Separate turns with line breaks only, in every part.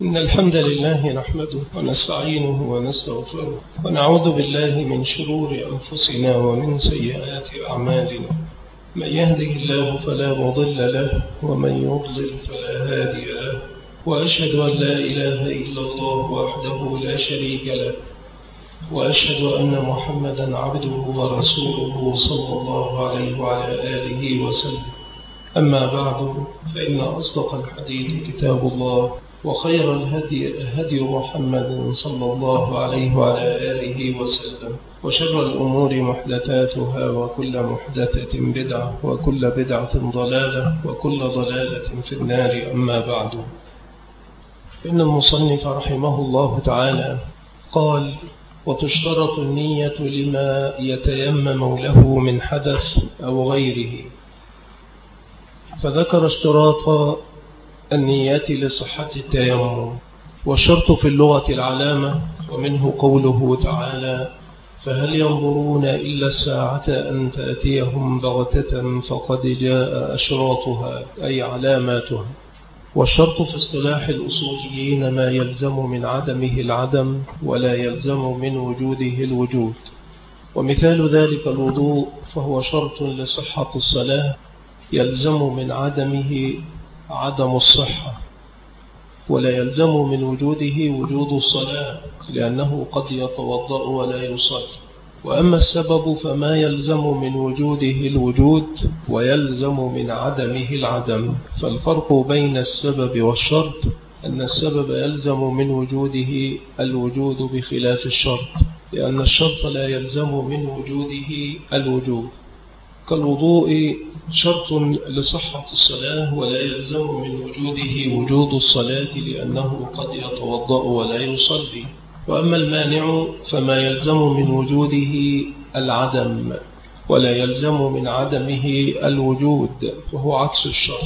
إن الحمد لله نحمده ونستعينه ونستغفره ونعوذ بالله من شرور أنفسنا ومن سيئات أعمالنا. من يهده الله فلا مضل له ومن يضلل فلا هادي له، وأشهد أن لا إله إلا الله وحده لا شريك له، وأشهد أن محمدا عبده ورسوله صلى الله عليه وعلى آله وسلم. أما بعد، فإن أصدق الحديث كتاب الله، وخير الهدي محمد صلى الله عليه وعلى آله وسلم، وشر الأمور محدثاتها، وكل محدثة بدعة، وكل بدعة ضلالة، وكل ضلالة في النار. أما بعد، إن المصنف رحمه الله تعالى قال: وتشترط النية لما يتيمم له من حدث أو غيره. فذكر اشتراط النية لصحة التيمم. والشرط في اللغة العلامة، ومنه قوله تعالى: فهل ينظرون إلا الساعة أن تأتيهم بغتة فقد جاء أشراطها، أي علاماتها. والشرط في اصطلاح الأصوليين ما يلزم من عدمه العدم ولا يلزم من وجوده الوجود. ومثال ذلك الوضوء، فهو شرط لصحة الصلاة يلزم من عدمه عدم الصحة، ولا يلزم من وجوده وجود الصلاة، لأنه قد يتوضأ ولا يصلي. وأما السبب فما يلزم من وجوده الوجود ويلزم من عدمه العدم. فالفرق بين السبب والشرط أن السبب يلزم من وجوده الوجود بخلاف الشرط، لأن الشرط لا يلزم من وجوده الوجود. كالوضوء شرط لصحة الصلاة ولا يلزم من وجوده وجود الصلاة، لأنه قد يتوضأ ولا يصلي. وأما المانع فما يلزم من وجوده العدم ولا يلزم من عدمه الوجود، وهو عكس الشرط.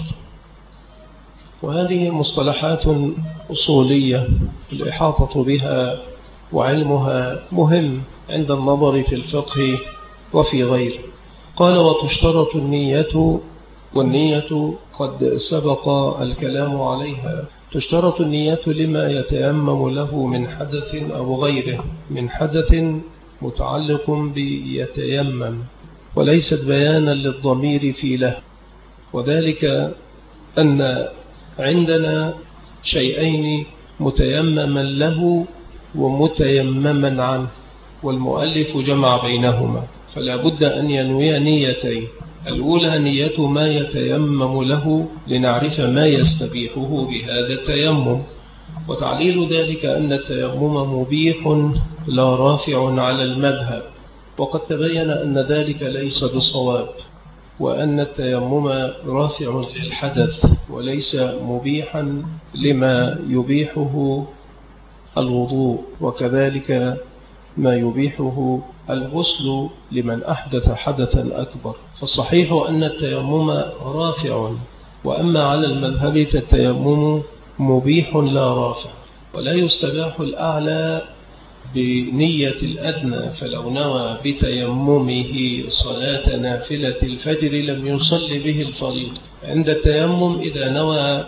وهذه مصطلحات أصولية الإحاطة بها وعلمها مهم عند النظر في الفقه وفي غيره. قال: وتشترط النية، والنية قد سبق الكلام عليها. تشترط النية لما يتيمم له من حدث أو غيره. من حدث متعلق بيتيمم، وليست بيانا للضمير في له، وذلك أن عندنا شيئين: متيمما له ومتيمما عنه، والمؤلف جمع بينهما، فلا بد أن ينوي نيتين. الأولى نية ما يتيمم له، لنعرف ما يستبيحه بهذا التيمم. وتعليل ذلك أن التيمم مبيح لا رافع على المذهب، وقد تبين أن ذلك ليس بصواب، وأن التيمم رافع للحدث وليس مبيحا لما يبيحه الوضوء، وكذلك ما يبيحه الغسل لمن أحدث حدثا أكبر. فالصحيح أن التيمم رافع، وأما على المذهب فالتيمم مبيح لا رافع، ولا يستباح الأعلى بنية الأدنى. فلو نوى بتيممه صلاة نافلة الفجر لم يصلي به الفريضة. عند التيمم إذا نوى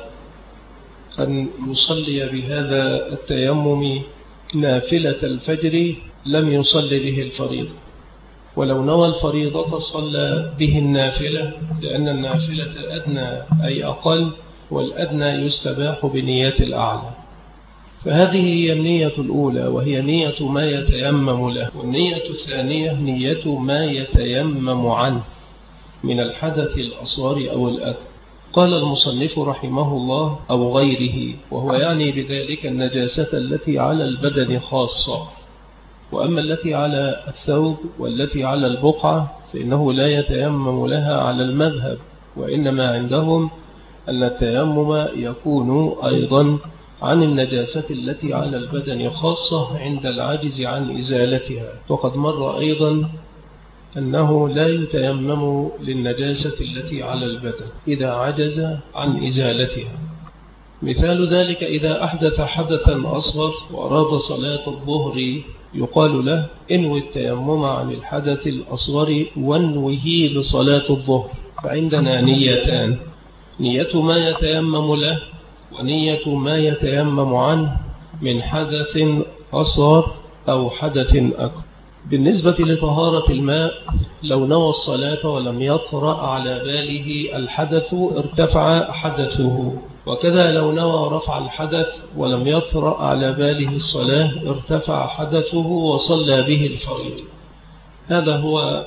أن يصلي بهذا التيمم نافلة الفجر لم يصلي به الفريضة، ولو نوى الفريضة صلى به النافلة، لأن النافلة أدنى أي أقل، والأدنى يستباح بنية الأعلى. فهذه هي النية الأولى، وهي نية ما يتيمم له. والنية الثانية نية ما يتيمم عنه من الحدث الأصغر أو الأكبر. قال المصنف رحمه الله: أو غيره، وهو يعني بذلك النجاسة التي على البدن خاصة. وأما التي على الثوب والتي على البقعة فإنه لا يتيمم لها على المذهب، وإنما عندهم أن التيمم يكون أيضا عن النجاسة التي على البدن خاصة عند العجز عن إزالتها. وقد مر أيضا أنه لا يتيمم للنجاسة التي على البدن إذا عجز عن إزالتها. مثال ذلك إذا أحدث حدثا أصغر وأراد صلاة الظهر، يقال له: انوي التيمم عن الحدث الأصغر وانوه لصلاة الظهر. فعندنا نيتان: نية ما يتيمم له ونية ما يتيمم عنه من حدث أصغر أو حدث أكبر. بالنسبة لطهارة الماء، لو نوى الصلاة ولم يطرأ على باله الحدث ارتفع حدثه، وكذا لو نوى رفع الحدث ولم يطرأ على باله الصلاة ارتفع حدثه وصلى به الفريضة. هذا هو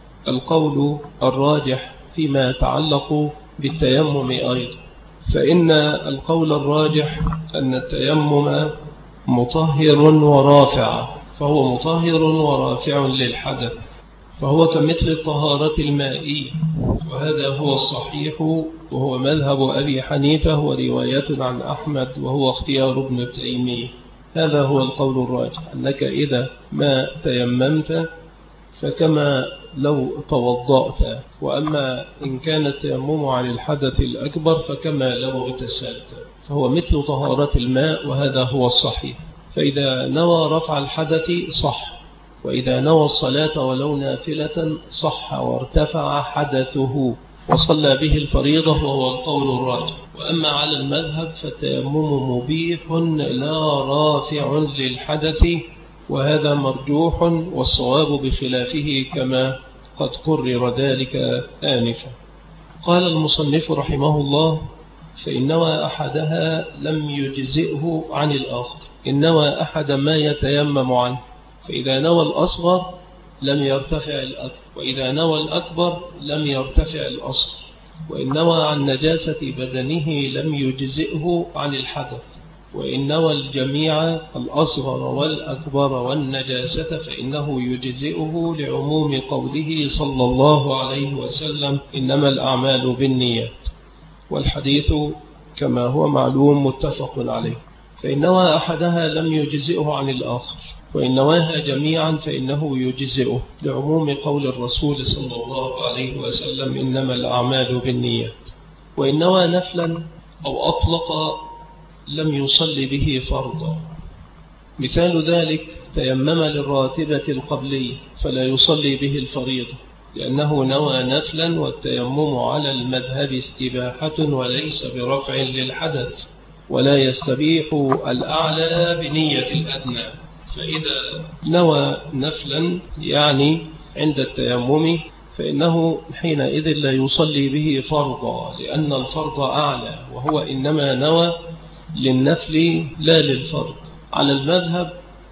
القول الراجح فيما يتعلق بالتيمم أيضا، فإن القول الراجح أن التيمم مطهر ورافع، فهو مطهر ورافع للحدث، فهو كمثل الطهارة المائية، وهذا هو الصحيح وهو مذهب أبي حنيفة ورواية عن أحمد وهو اختيار ابن تيمية. هذا هو القول الراجح، أنك إذا ما تيممت فكما لو توضأت، وأما إن كان التيمم عن الحدث الأكبر فكما لو اغتسلت، فهو مثل طهارة الماء، وهذا هو الصحيح. فإذا نوى رفع الحدث صح، وإذا نوى الصلاة ولو نافلة صح وارتفع حدثه وصلى به الفريضة، وهو القول الراجح. وأما على المذهب فالتيمم مبيح لا رافع للحدث، وهذا مرجوح، والصواب بخلافه كما قد قرر ذلك آنفا. قال المصنف رحمه الله: فإن نوى أحدها لم يجزئه عن الآخر. إن نوى أحد ما يتيمم عنه، فإذا نوى الأصغر لم يرتفع الأكبر، وإذا نوى الأكبر لم يرتفع الأصغر. وإن نوى عن نجاسة بدنه لم يجزئه عن الحدث، وإن نوى الجميع الأصغر والأكبر والنجاسة فإنه يجزئه لعموم قوله صلى الله عليه وسلم: إنما الأعمال بالنيات، والحديث كما هو معلوم متفق عليه. فإن نوى أحدها لم يجزئه عن الآخر، وإن نواها جميعا فإنه يجزئه لعموم قول الرسول صلى الله عليه وسلم: إنما الأعمال بالنيات. وإن نوى نفلا أو أطلق لم يصلي به فرضا. مثال ذلك: تيمم للراتبة القبلية فلا يصلي به الفريضة، لأنه نوى نفلا، والتيمم على المذهب استباحة وليس برفع للحدث، ولا يستبيح الأعلى بنية الأدنى. فإذا نوى نفلا يعني عند التيمم فإنه حينئذ لا يصلي به فرضا، لأن الفرض أعلى، وهو إنما نوى للنفل لا للفرض. على المذهب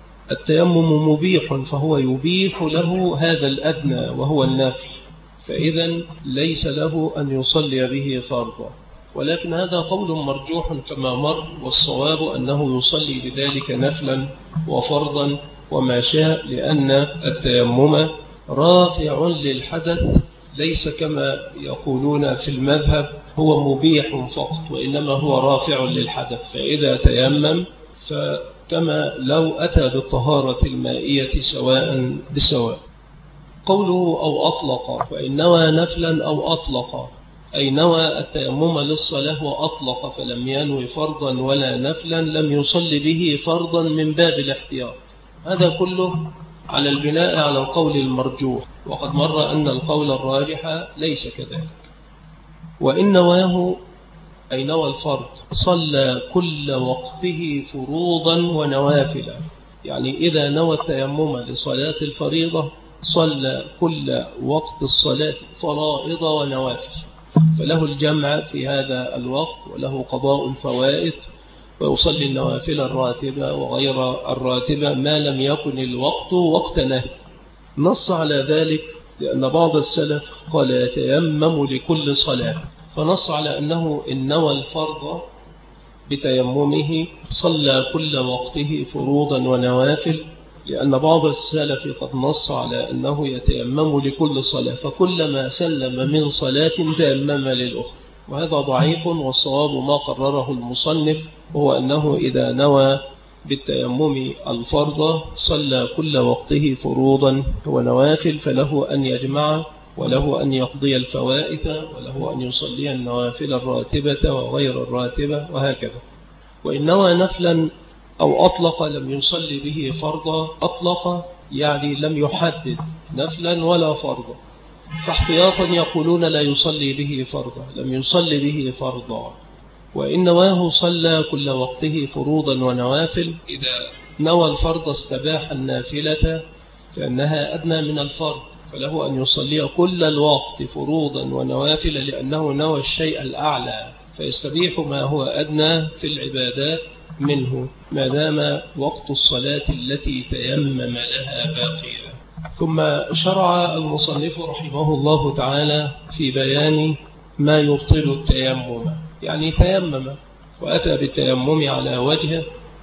التيمم مبيح، فهو يبيح له هذا الأدنى وهو النفل، فإذا ليس له أن يصلي به فرضا. ولكن هذا قول مرجوح كما مر، والصواب أنه يصلي بذلك نفلا وفرضا وما شاء، لأن التيمم رافع للحدث، ليس كما يقولون في المذهب هو مبيح فقط، وإنما هو رافع للحدث. فإذا تيمم فكما لو أتى بالطهارة المائية سواء بسواء. قوله أو أطلق: فإن نوى نفلا أو أطلق، أي نوى التيمم للصلاة وأطلق فلم ينوي فرضا ولا نفلا، لم يصلي به فرضا من باب الاحتياط. هذا كله على البناء على القول المرجوح، وقد مر أن القول الراجح ليس كذلك. وإن نواه أي نوى الفرض صلى كل وقته فروضا ونوافلا، يعني إذا نوى التيمم لصلاة الفريضة صلى كل وقت الصلاة فرائض ونوافل، فله الجمع في هذا الوقت، وله قضاء الفوائد، ويصلي النوافل الراتبة وغير الراتبة ما لم يكن الوقت وقت نهي. نص على ذلك لأن بعض السلف قال يتيمم لكل صلاة، فنص على أنه إن نوى الفرض بتيممه صلى كل وقته فروضا ونوافل، لأن بعض السلف قد نص على أنه يتيمم لكل صلاة، فكلما سلم من صلاة تيمم للأخرى، وهذا ضعيف. والصواب ما قرره المصنف، وهو أنه إذا نوى بالتيمم الفرض صلى كل وقته فروضا ونوافل، فله أن يجمع، وله أن يقضي الفوائد، وله أن يصلي النوافل الراتبة وغير الراتبة، وهكذا. وإن نوى نفلا أو أطلق لم يصلي به فرضا. أطلق يعني لم يحدد نفلا ولا فرضا، فاحتياطا يقولون لا يصلي به فرضا، لم يصلي به فرضا، وإن نواه صلى كل وقته فروضا ونوافل. إذا نوى الفرض استباح النافلة لأنها أدنى من الفرض، فله أن يصلي كل الوقت فروضا ونوافل لأنه نوى الشيء الأعلى، فيستبيح ما هو أدنى في العبادات منه ما دام وقت الصلاة التي تيمم لها باقية. ثم شرع المصنف رحمه الله تعالى في بيان ما يبطل التيمم، يعني تيمم وأتى بالتيمم على وجهه،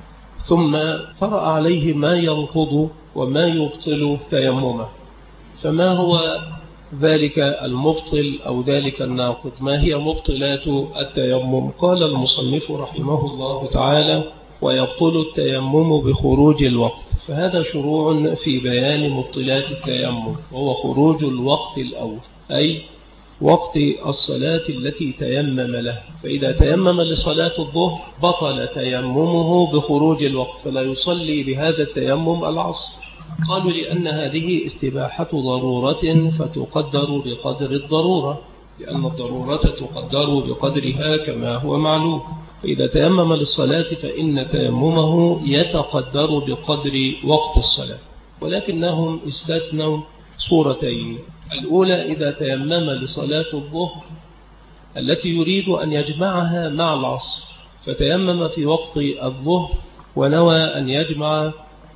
ثم طرأ عليه ما ينقض وما يبطل تيممه. فما هو ذلك المبطل أو ذلك الناقض؟ ما هي مبطلات التيمم؟ قال المصنف رحمه الله تعالى: ويبطل التيمم بخروج الوقت. فهذا شروع في بيان مبطلات التيمم، وهو خروج الوقت الأول، أي وقت الصلاة التي تيمم له. فإذا تيمم لصلاة الظهر بطل تيممه بخروج الوقت، فلا يصلي بهذا التيمم العصر. قالوا لأن هذه استباحة ضرورة فتقدر بقدر الضرورة، لأن الضرورة تقدر بقدرها كما هو معلوم. فإذا تيمم للصلاة فإن تيممه يتقدر بقدر وقت الصلاة، ولكنهم استثنوا صورتين. الأولى إذا تيمم لصلاة الظهر التي يريد أن يجمعها مع العصر، فتيمم في وقت الظهر ونوى أن يجمع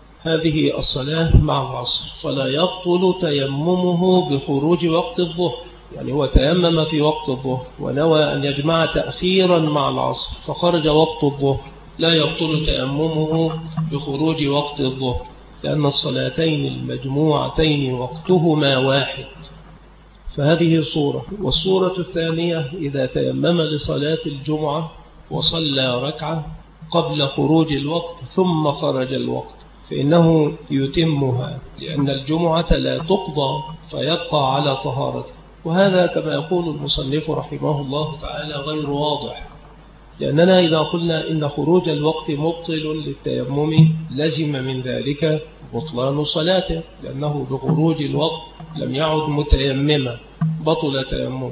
هذه الصلاة مع العصر، فلا يبطل تيممه بخروج وقت الظهر. يعني هو تيمم في وقت الظهر ونوى أن يجمع تأخيرا مع العصر، فخرج وقت الظهر، لا يبطل تيممه بخروج وقت الظهر، لأن الصلاتين المجموعتين وقتهما واحد. فهذه صورة. والصورة الثانية إذا تيمم لصلاة الجمعة وصلى ركعة قبل خروج الوقت ثم خرج الوقت، فإنه يتمها، لأن الجمعة لا تقضى فيبقى على طهارته. وهذا كما يقول المصنف رحمه الله تعالى غير واضح، لأننا إذا قلنا إن خروج الوقت مبطل للتيمم لزم من ذلك بطلان صلاته، لأنه بخروج الوقت لم يعد متيمما، بطل تيممه.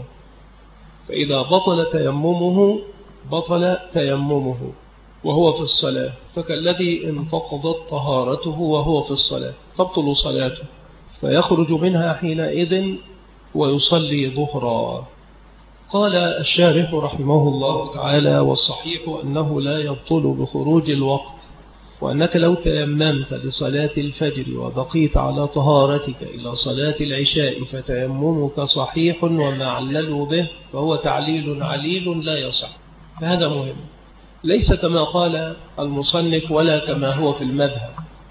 فإذا بطل تيممه بطل تيممه وهو في الصلاة، فكالذي انتقضت طهارته وهو في الصلاة تبطل صلاته، فيخرج منها حينئذ ويصلي ظهرا. قال الشارح رحمه الله تعالى: والصحيح أنه لا يبطل بخروج الوقت، وأنك لو تيممت لصلاة الفجر وبقيت على طهارتك إلى صلاة العشاء فتيممك صحيح وما عللوا به فهو تعليل عليل لا يصح. فهذا مهم، ليس كما قال المصنف ولا كما هو في المذهب،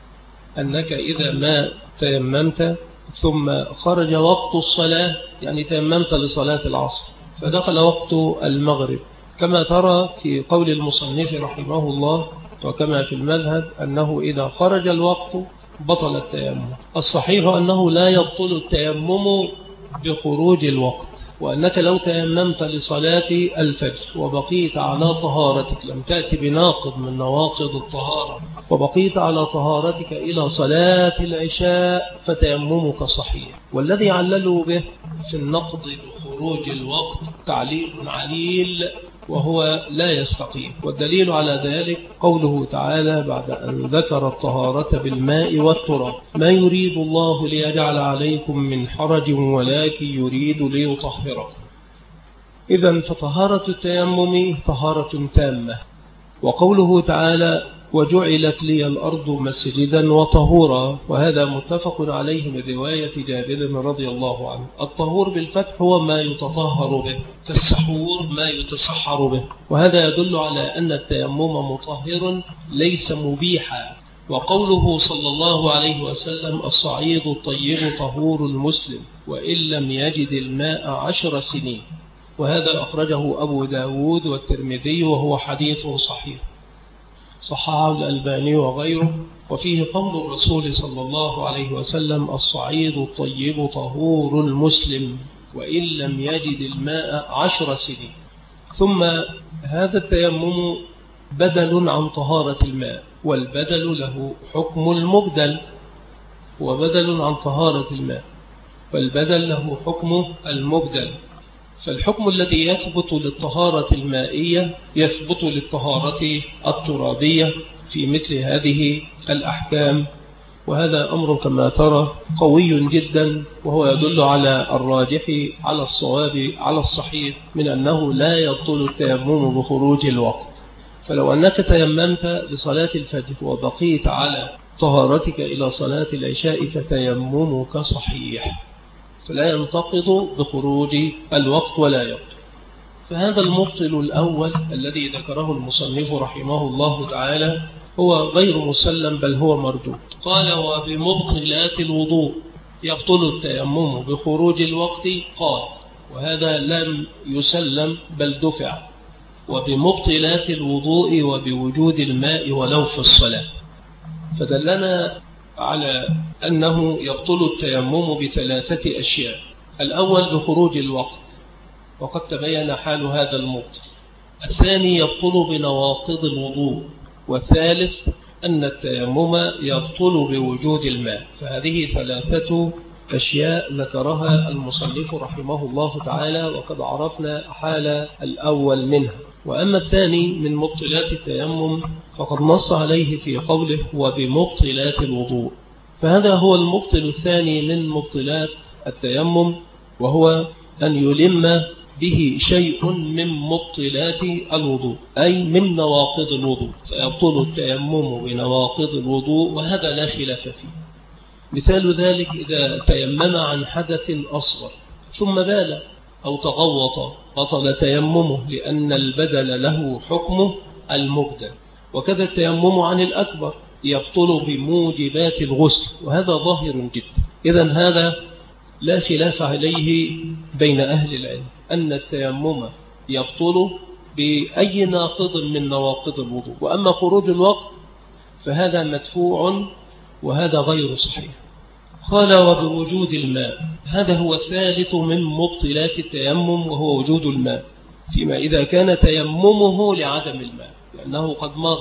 أنك إذا ما تيممت ثم خرج وقت الصلاة، يعني تيممت لصلاة العصر فدخل وقت المغرب، كما ترى في قول المصنف رحمه الله وكما في المذهب أنه إذا خرج الوقت بطل التيمم. الصحيح أنه لا يبطل التيمم بخروج الوقت، وأنك لو تيممت لصلاة الفجر وبقيت على طهارتك، لم تأتي بناقض من نواقض الطهارة، وبقيت على طهارتك إلى صلاة العشاء فتيممك صحيح. والذي عللوا به في النقض بخروج الوقت تعليل عليل وهو لا يستقيم. والدليل على ذلك قوله تعالى بعد أن ذكر الطهارة بالماء والتراب: ما يريد الله ليجعل عليكم من حرج ولكن يريد ليطهركم. إذن فطهارة التيمم طهارة تامة. وقوله تعالى: وجعلت لي الأرض مسجدا وطهورا، وهذا متفق عليه من رواية جابر رضي الله عنه. الطهور بالفتح هو ما يتطهر به، كالسحور ما يتسحر به، وهذا يدل على أن التيمم مطهر ليس مبيحا. وقوله صلى الله عليه وسلم: الصعيد الطيب طهور المسلم وإن لم يجد الماء 10 سنين، وهذا أخرجه أبو داود والترمذي وهو حديث صحيح، صححه الألباني وغيره. وفيه قول الرسول صلى الله عليه وسلم: الصعيد الطيب طهور المسلم وإن لم يجد الماء 10 سنين. ثم هذا التيمم بدل عن طهارة الماء، والبدل له حكم المبدل، وبدل عن طهارة الماء والبدل له حكم المبدل. فالحكم الذي يثبت للطهارة المائية يثبت للطهارة الترابية في مثل هذه الأحكام، وهذا أمر كما ترى قوي جدا، وهو يدل على الراجح على الصواب على الصحيح من أنه لا يبطل التيمم بخروج الوقت. فلو أنك تيممت لصلاة الفجر وبقيت على طهارتك إلى صلاة العشاء فتيممك صحيح، فلا ينتقض بخروج الوقت ولا يبطل. فهذا المبطل الأول الذي ذكره المصنف رحمه الله تعالى هو غير مسلم، بل هو مردود. قال: وبمبطلات الوضوء يبطل التيمم بخروج الوقت. قال: وهذا لم يسلم بل دفع. وبمبطلات الوضوء وبوجود الماء ولو في الصلاة. فدلنا على أنه يبطل التيمم بثلاثة أشياء. الأول بخروج الوقت، وقد تبين حال هذا المبطل. الثاني يبطل بنواقض الوضوء. والثالث أن التيمم يبطل بوجود الماء. فهذه ثلاثة أشياء ذكرها المصنف رحمه الله تعالى، وقد عرفنا حال الأول منها. وأما الثاني من مبطلات التيمم فقد نص عليه في قوله: وبمبطلات الوضوء. فهذا هو المبطل الثاني من مبطلات التيمم، وهو أن يلم به شيء من مبطلات الوضوء، أي من نواقض الوضوء، فيبطل التيمم بنواقض الوضوء، وهذا لا خلاف فيه. مثال ذلك إذا تيمم عن حدث أصغر ثم بال أو تغوط بطل تيممه، لأن البدل له حكمه المبدل. وكذا التيمم عن الأكبر يبطل بموجبات الغسل، وهذا ظاهر جدا. إذن هذا لا خلاف عليه بين أهل العلم أن التيمم يبطل بأي ناقض من نواقض الوضوء. وأما خروج الوقت فهذا مدفوع، وهذا غير صحيح. قال: وبوجود الماء. هذا هو الثالث من مبطلات التيمم، وهو وجود الماء، فيما إذا كان تيممه لعدم الماء، لأنه قد مر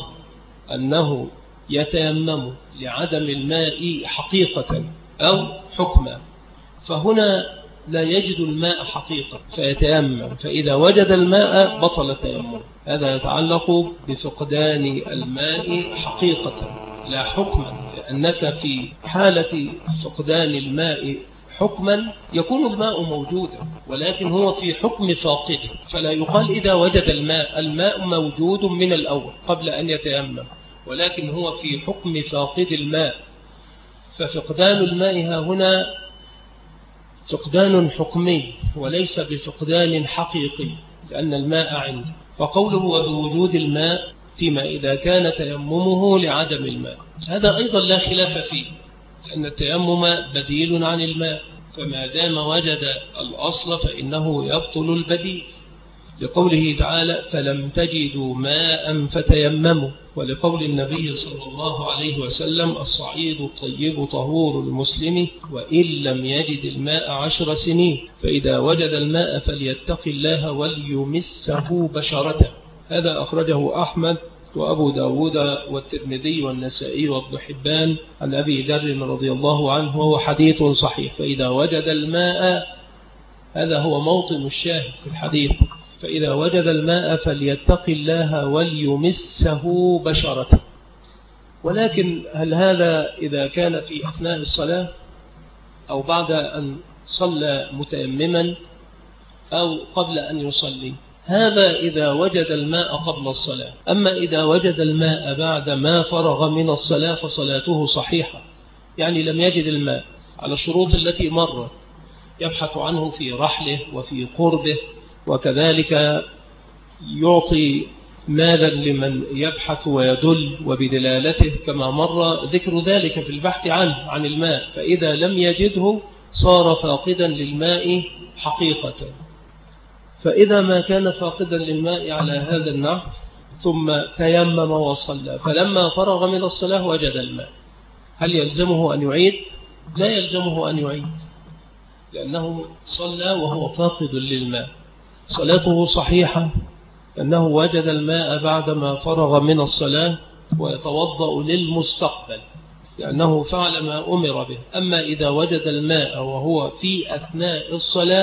أنه يتيمم لعدم الماء حقيقة أو حكما، فهنا لا يجد الماء حقيقة فيتيمم، فإذا وجد الماء بطل التيمم. هذا يتعلق بفقدان الماء حقيقة لا حكما، لأنك في حالة فقدان الماء حكما يكون الماء موجودا، ولكن هو في حكم فاقده، فلا يقال إذا وجد الماء موجود من الأول قبل أن يتيمم، ولكن هو في حكم فاقد الماء. ففقدان الماء هنا فقدان حكمي وليس بفقدان حقيقي، لأن الماء عنده. فقوله وبوجود الماء فيما إذا كان تيممه لعدم الماء، هذا أيضا لا خلاف فيه، لأن التيمم بديل عن الماء، فما دام وجد الأصل فإنه يبطل البديل، لقوله تعالى: فلم تجدوا ماء فتيمموا، ولقول النبي صلى الله عليه وسلم: الصعيد الطيب طهور المسلم وإن لم يجد الماء 10 سنين، فإذا وجد الماء فليتق الله وليمسه بشرته. هذا أخرجه أحمد وأبو داود والترمذي والنسائي وابن حبان عن أبي ذر رضي الله عنه، وهو حديث صحيح. فإذا وجد الماء، هذا هو موطن الشاهد في الحديث، فإذا وجد الماء فليتق الله وليمسه بشرته. ولكن هل هذا إذا كان في أثناء الصلاة أو بعد أن صلى متيمما أو قبل أن يصلي؟ هذا إذا وجد الماء قبل الصلاة. أما إذا وجد الماء بعد ما فرغ من الصلاة فصلاته صحيحة، يعني لم يجد الماء على الشروط التي مرت، يبحث عنه في رحله وفي قربه، وكذلك يعطي مالا لمن يبحث ويدل وبدلالته، كما مر ذكر ذلك في البحث عن الماء. فإذا لم يجده صار فاقدا للماء حقيقة. فإذا ما كان فاقدا للماء على هذا النحو ثم تيمم وصلى، فلما فرغ من الصلاة وجد الماء، هل يلزمه أن يعيد؟ لا يلزمه أن يعيد، لأنه صلى وهو فاقد للماء، صلاته صحيحة، أنه وجد الماء بعدما فرغ من الصلاة ويتوضأ للمستقبل، لأنه فعل ما أمر به. أما إذا وجد الماء وهو في أثناء الصلاة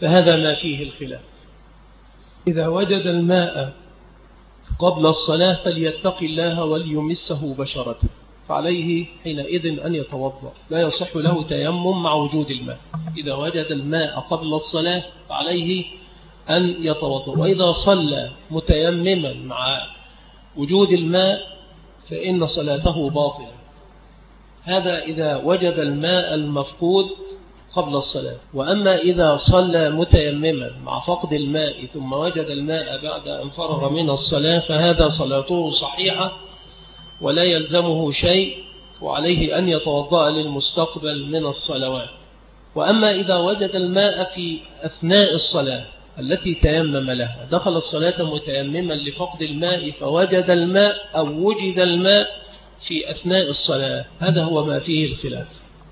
فهذا ما فيه الخلاف. إذا وجد الماء قبل الصلاة فليتق الله وليمسه بشرته، فعليه حينئذ أن يتوضأ، لا يصح له تيمم مع وجود الماء. إذا وجد الماء قبل الصلاة فعليه أن يتوضأ. وإذا صلى متيمما مع وجود الماء فإن صلاته باطلة. هذا إذا وجد الماء المفقود قبل الصلاة. وأما إذا صلى متيمما مع فقد الماء ثم وجد الماء بعد أن فرغ من الصلاة فهذا صلاته صحيحة ولا يلزمه شيء، وعليه أن يتوضأ للمستقبل من الصلوات. وأما إذا وجد الماء في أثناء الصلاة التي تيمم لها، دخل الصلاة متيمما لفقد الماء فوجد الماء أو وجد الماء في أثناء الصلاة، هذا هو ما فيه الخلاف.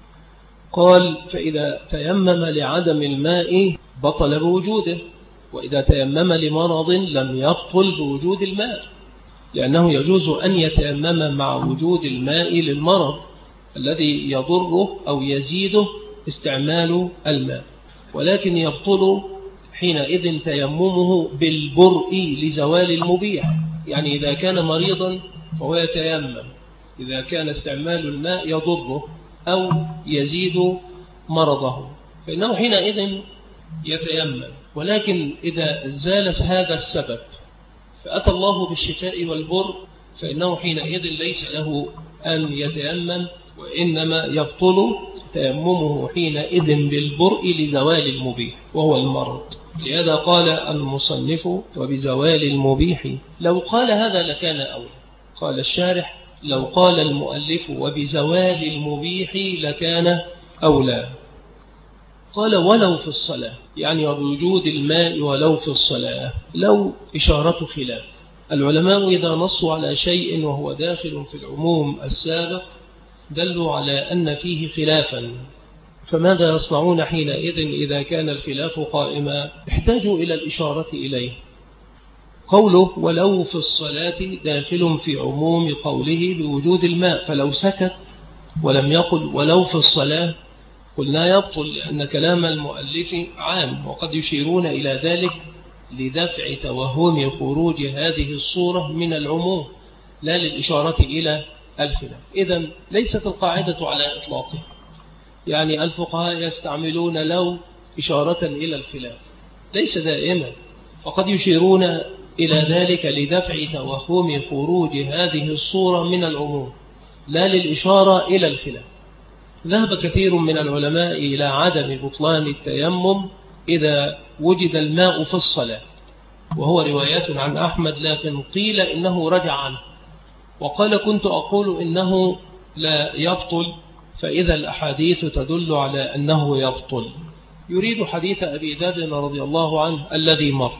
قال فإذا تيمم لعدم الماء بطل بوجوده، وإذا تيمم لمرض لم يبطل بوجود الماء، لأنه يجوز أن يتيمم مع وجود الماء للمرض الذي يضره أو يزيده استعمال الماء، ولكن يبطل حينئذ تيممه بالبرء لزوال المبيح. يعني إذا كان مريضا فهو يتيمم، إذا كان استعمال الماء يضره أو يزيد مرضه فإنه حينئذ يتيمم. ولكن إذا زال هذا السبب فأتى الله بالشفاء والبر فإنه حينئذ ليس له أن يتيمم، وإنما يبطل تيممه حينئذ بالبرء لزوال المبيح وهو المرض. لهذا قال المصنف وبزوال المبيح. لو قال هذا لكان أولى. قال الشارح لو قال المؤلف وبزوال المبيح لكان أولى. قال ولو في الصلاة، يعني وبوجود الماء ولو في الصلاة. لو إشارة خلاف. العلماء إذا نصوا على شيء وهو داخل في العموم السابق دلوا على أن فيه خلافا، فماذا يصنعون حينئذ إذا كان الخلاف قائما؟ احتاجوا إلى الإشارة إليه. قوله ولو في الصلاة داخل في عموم قوله بوجود الماء، فلو سكت ولم يقل ولو في الصلاة قلنا يبطل، لأن كلام المؤلف عام، وقد يشيرون إلى ذلك لدفع توهم خروج هذه الصورة من العموم لا للإشارة إلى الخلاف. إذن ليست القاعدة على إطلاقها، يعني الفقهاء يستعملون لو إشارة إلى الخلاف، ليس دائما، فقد يشيرون إلى ذلك لدفع توهم خروج هذه الصورة من العموم لا للإشارة إلى الخلاف. ذهب كثير من العلماء إلى عدم بطلان التيمم إذا وجد الماء في الصلاة، وهو روايات عن أحمد، لكن قيل إنه رجع عنه وقال كنت أقول إنه لا يبطل، فإذا الأحاديث تدل على أنه يبطل. يريد حديث أبي ذر رضي الله عنه الذي مر.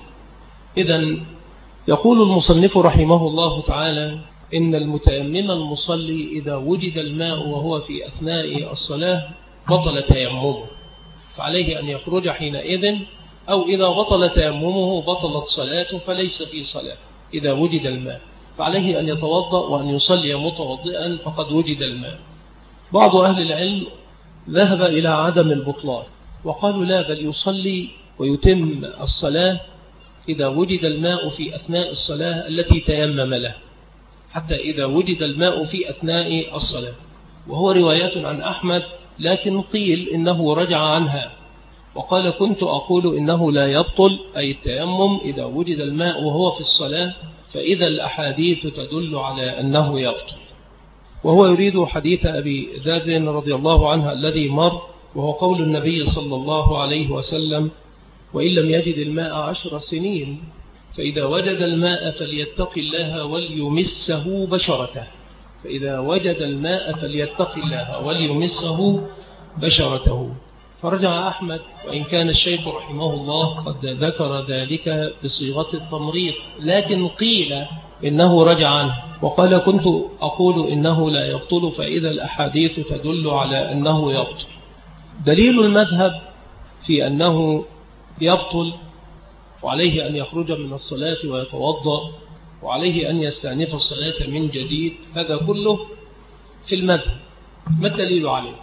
إذن يقول المصنف رحمه الله تعالى إن المتيمم المصلي إذا وجد الماء وهو في أثناء الصلاة بطل تيممه، فعليه أن يخرج حينئذ، أو إذا بطل تيممه بطلت صلاته فليس في صلاة. إذا وجد الماء فعليه أن يتوضأ وأن يصلي متوضئا فقد وجد الماء. بعض أهل العلم ذهب إلى عدم البطلان وقالوا لا، بل يصلي ويتم الصلاة إذا وجد الماء في أثناء الصلاة التي تيمم له، حتى إذا وجد الماء في أثناء الصلاة، وهو روايات عن أحمد، لكن قيل إنه رجع عنها وقال كنت أقول إنه لا يبطل، أي التيمم إذا وجد الماء وهو في الصلاة، فإذا الأحاديث تدل على أنه يبطل. وهو يريد حديث أبي ذر رضي الله عنه الذي مر، وهو قول النبي صلى الله عليه وسلم وإن لم يجد الماء 10 سنين فإذا وجد الماء فليتق الله وليمسه بشرته. فإذا وجد الماء فليتق الله وليمسه بشرته. فرجع أحمد، وإن كان الشيخ رحمه الله قد ذكر ذلك بصيغة التمريض، لكن قيل إنه رجع عنه وقال كنت أقول إنه لا يبطل، فإذا الأحاديث تدل على أنه يبطل. دليل المذهب في أنه يبطل وعليه أن يخرج من الصلاة ويتوضأ وعليه أن يستأنف الصلاة من جديد، هذا كله في المذهب. ما الدليل عليه؟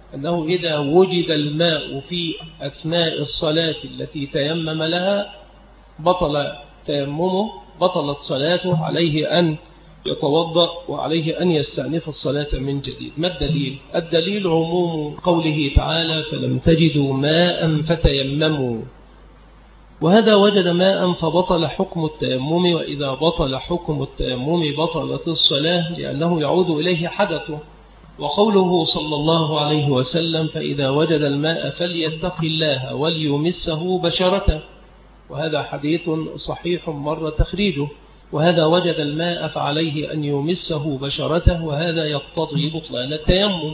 أنه إذا وجد الماء في أثناء الصلاة التي تيمم لها بطل تيممه، بطلت صلاته، عليه أن يتوضأ وعليه أن يستأنف الصلاة من جديد. ما الدليل؟ الدليل عموم قوله تعالى فلم تجدوا ماء فتيمموا، وهذا وجد ماء فبطل حكم التيمم، وإذا بطل حكم التيمم بطلت الصلاة لأنه يعود إليه حدثه. وقوله صلى الله عليه وسلم فإذا وجد الماء فليتق الله وليمسه بشرته، وهذا حديث صحيح مر تخريجه. وهذا وجد الماء فعليه أن يمسه بشرته، وهذا يقتضي بطلان التيمم.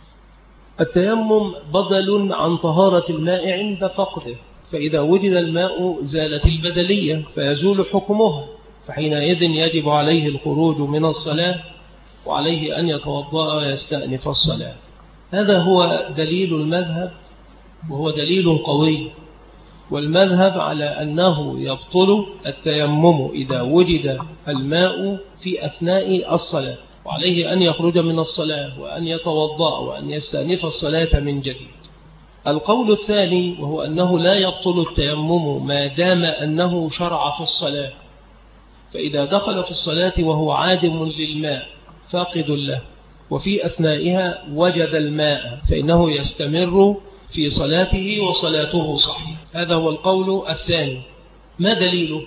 التيمم بدل عن طهارة الماء عند فقده، فإذا وجد الماء زالت البدلية فيزول حكمها، فحينئذ يجب عليه الخروج من الصلاة وعليه أن يتوضأ ويستأنف الصلاة. هذا هو دليل المذهب، وهو دليل قوي. والمذهب على أنه يبطل التيمم إذا وجد الماء في أثناء الصلاة، وعليه أن يخرج من الصلاة وأن يتوضأ وأن يستأنف الصلاة من جديد. القول الثاني وهو أنه لا يبطل التيمم ما دام أنه شرع في الصلاة، فإذا دخل في الصلاة وهو عادم للماء فاقد له وفي أثنائها وجد الماء فإنه يستمر في صلاته وصلاته صحيح. هذا هو القول الثاني. ما دليله؟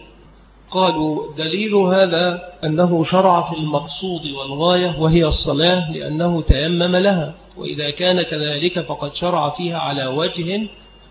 قالوا دليل هذا أنه شرع في المقصود والغاية وهي الصلاة لأنه تيمم لها، وإذا كان كذلك فقد شرع فيها على وجه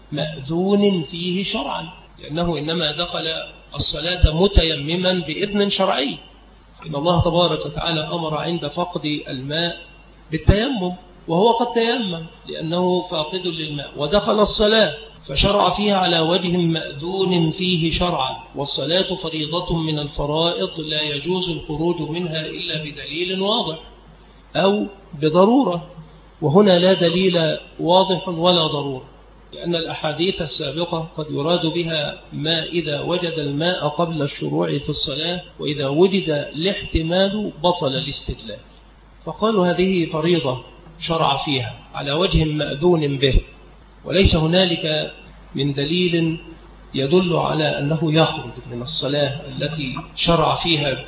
مأذون فيه شرعا، لأنه إنما دخل الصلاة متيمما بإذن شرعي. إن الله تبارك وتعالى أمر عند فقد الماء بالتيمم، وهو قد تيمم لأنه فاقد للماء ودخل الصلاة، فشرع فيها على وجه مأذون فيه شرعا، والصلاة فريضة من الفرائض لا يجوز الخروج منها إلا بدليل واضح أو بضرورة، وهنا لا دليل واضح ولا ضرورة، لأن الأحاديث السابقة قد يراد بها ما إذا وجد الماء قبل الشروع في الصلاة، وإذا وجد الاحتمال بطل الاستدلال. فقالوا هذه فريضة شرع فيها على وجه مأذون به، وليس هنالك من دليل يدل على أنه يخرج من الصلاة التي شرع فيها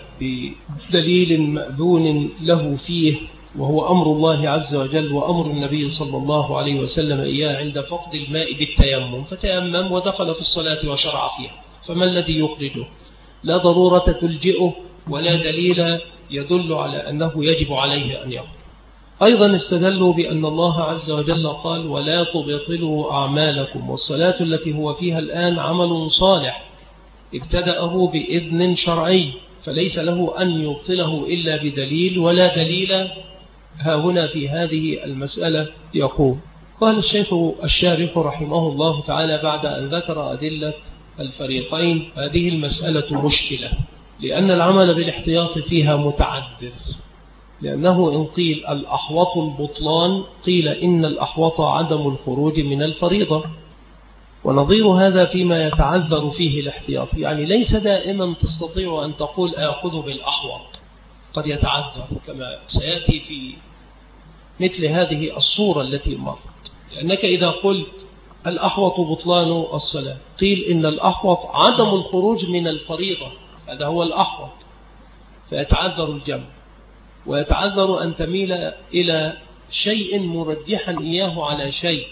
بدليل مأذون له فيه، وهو أمر الله عز وجل وأمر النبي صلى الله عليه وسلم إياه عند فقد الماء بالتيمم، فتيمم ودخل في الصلاة وشرع فيها، فما الذي يخرجه؟ لا ضرورة تلجئه ولا دليل يدل على أنه يجب عليه أن يخرج. أيضا استدلوا بأن الله عز وجل قال ولا تبطلوا أعمالكم، والصلاة التي هو فيها الآن عمل صالح ابتدأه بإذن شرعي، فليس له أن يبطله إلا بدليل، ولا دليل ها هنا في هذه المسألة يقول. قال الشيخ الشارح رحمه الله تعالى بعد أن ذكر أدلة الفريقين: هذه المسألة مشكلة، لأن العمل بالاحتياط فيها متعذر، لأنه إن قيل الأحوط البطلان قيل إن الأحوط عدم الخروج من الفريضة، ونظير هذا فيما يتعذر فيه الاحتياط. يعني ليس دائما تستطيع أن تقول آخذ بالأحوط، قد يتعذر كما سيأتي في مثل هذه الصورة التي مرت، لأنك إذا قلت الأحوط بطلان الصلاة قيل إن الأحوط عدم الخروج من الفريضة، هذا هو الأحوط، فيتعذر الجمع، ويتعذر أن تميل إلى شيء مرجحا إياه على شيء،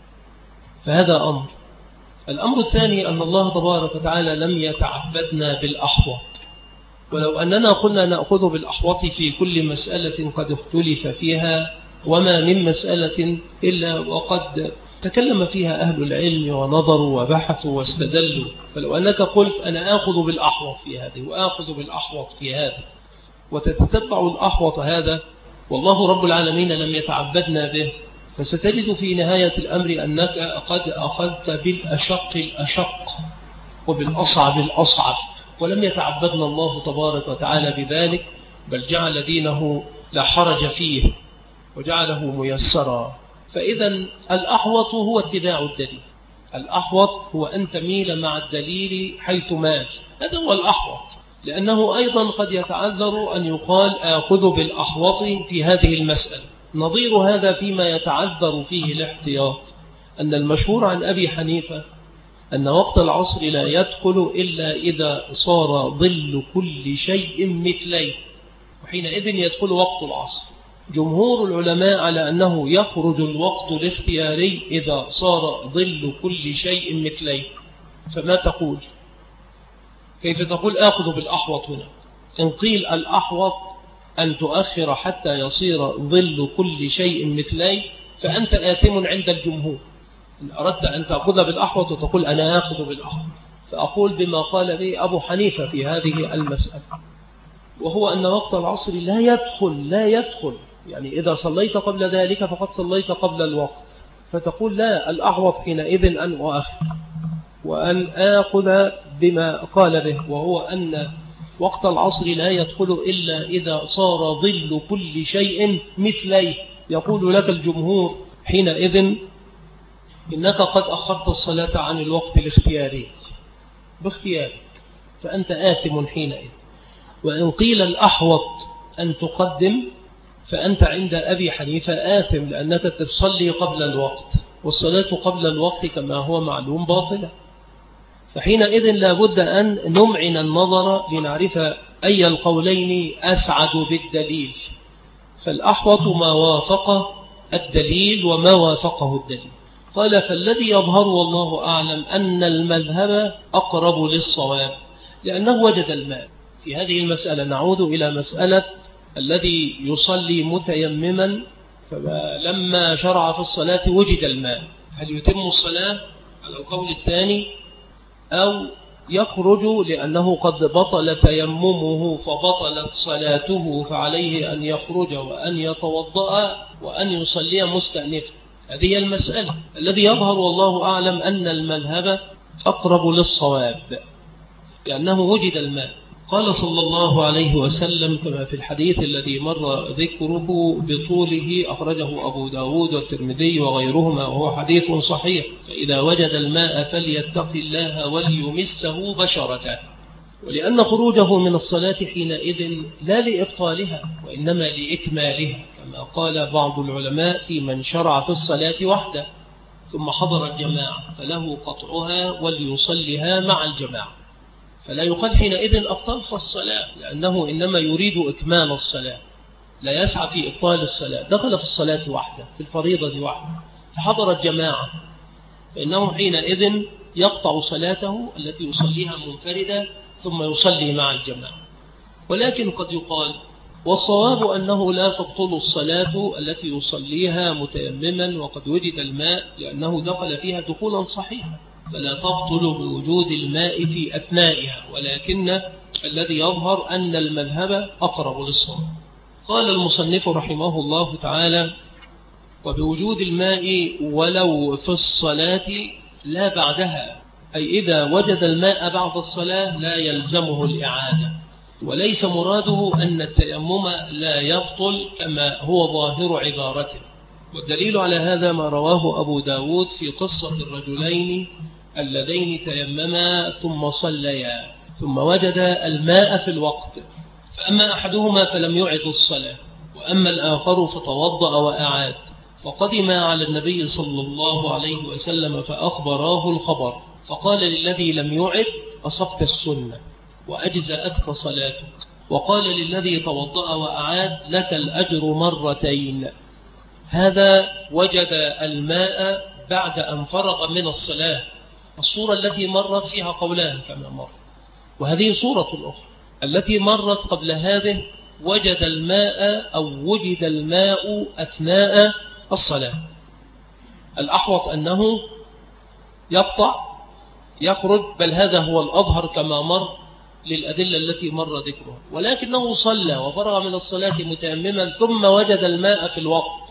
فهذا أمر. الأمر الثاني أن الله تبارك وتعالى لم يتعبدنا بالأحوط، ولو أننا قلنا نأخذ بالأحوط في كل مسألة قد اختلف فيها، وما من مسألة إلا وقد تكلم فيها أهل العلم ونظروا وبحثوا واستدلوا، فلو أنك قلت أنا آخذ بالأحوط في هذه وآخذ بالأحوط في هذه، وتتتبع الأحوط هذا والله رب العالمين لم يتعبدنا به، فستجد في نهاية الأمر أنك قد أخذت بالأشق الأشق وبالأصعب الأصعب، ولم يتعبدنا الله تبارك وتعالى بذلك، بل جعل دينه لا حرج فيه وجعله ميسرا. فإذا الأحوط هو اتباع الدليل، الأحوط هو أن تميل مع الدليل حيث مال، هذا هو الأحوط، لأنه أيضا قد يتعذر أن يقال آخذ بالأحوط في هذه المسألة، نظير هذا فيما يتعذر فيه الاحتياط أن المشهور عن أبي حنيفة أن وقت العصر لا يدخل إلا إذا صار ظل كل شيء مثليه، وحينئذ يدخل وقت العصر. جمهور العلماء على أنه يخرج الوقت الاختياري إذا صار ظل كل شيء مثليه. فما تقول؟ كيف تقول آخذ بالأحوط هنا؟ إن قيل الأحوط أن تؤخر حتى يصير ظل كل شيء مثليه فأنت آثم عند الجمهور. إن أردت أن تأخذ بالأحوط وتقول أنا آخذ بالأحوط، فأقول بما قال به أبو حنيفة في هذه المسألة، وهو أن وقت العصر لا يدخل يعني إذا صليت قبل ذلك فقد صليت قبل الوقت، فتقول لا، الأحوط حينئذ أن أؤخر وأن آخذ بما قال به، وهو أن وقت العصر لا يدخل إلا إذا صار ظل كل شيء مثليه. يقول لك الجمهور حينئذ إنك قد أخرت الصلاة عن الوقت الاختياري باختيارك، فأنت آثم حينئذ. وإن قيل الأحوط أن تقدم فأنت عند أبي حنيفة آثم، لأنك تصلي قبل الوقت، والصلاة قبل الوقت كما هو معلوم باطلة. فحينئذ لا بد أن نمعن النظر لنعرف أي القولين أسعد بالدليل. فالأحوط ما وافق الدليل وما وافقه الدليل. قال فالذي يظهر والله أعلم أن المذهب أقرب للصواب لأنه وجد الماء. في هذه المسألة نعود إلى مسألة الذي يصلي متيمما فلما شرع في الصلاة وجد الماء، هل يتم الصلاة على القول الثاني أو يخرج لأنه قد بطل تيممه فبطلت صلاته فعليه أن يخرج وأن يتوضأ وأن يصلي مستأنفا؟ هذه المسألة. الذي يظهر والله أعلم أن المذهب أقرب للصواب لأنه وجد الماء. قال صلى الله عليه وسلم كما في الحديث الذي مر ذكره بطوله أخرجه أبو داود والترمذي وغيرهما وهو حديث صحيح: فإذا وجد الماء فليتق الله وليمسه بشرته. ولأن خروجه من الصلاة حينئذ لا لإبطالها وإنما لإكمالها، كما قال بعض العلماء في من شرع في الصلاة وحده ثم حضر الجماعة فله قطعها وليصلها مع الجماعة، فلا يقال حينئذ أبطلت الصلاة، لأنه إنما يريد إكمال الصلاة، لا يسعى في إبطال الصلاة. دخل في الصلاة وحده في الفريضة وحده فحضر الجماعة، فإنه حينئذ يقطع صلاته التي يصليها منفردة ثم يصلي مع الجماعة. ولكن قد يقال والصواب أنه لا تبطل الصلاة التي يصليها متيمما وقد وجد الماء، لأنه دخل فيها دخولا صحيحا، فلا تبطل بوجود الماء في أثنائها، ولكن الذي يظهر أن المذهب أقرب للصواب. قال المصنف رحمه الله تعالى: وبوجود الماء ولو في الصلاة لا بعدها، أي إذا وجد الماء بعد الصلاة لا يلزمه الإعادة. وليس مراده أن التيمم لا يبطل كما هو ظاهر عبارته. والدليل على هذا ما رواه أبو داود في قصة الرجلين اللذين تيمما ثم صليا ثم وجد الماء في الوقت، فأما أحدهما فلم يعد الصلاة وأما الآخر فتوضأ وأعاد، فقدم على النبي صلى الله عليه وسلم فأخبراه الخبر، فقال للذي لم يعد: أصبت السنة وأجزأتك صلاتك. وقال للذي توضأ وأعاد: لك الأجر مرتين. هذا وجد الماء بعد أن فرغ من الصلاة. الصورة التي مرت فيها قولان كما مر، وهذه صورة أخرى. التي مرت قبل هذه وجد الماء أو وجد الماء أثناء الصلاة. الأحوط أنه يقطع يخرج، بل هذا هو الأظهر كما مر للأدلة التي مر ذكرها، ولكنه صلى وفرغ من الصلاة متيمما ثم وجد الماء في الوقت،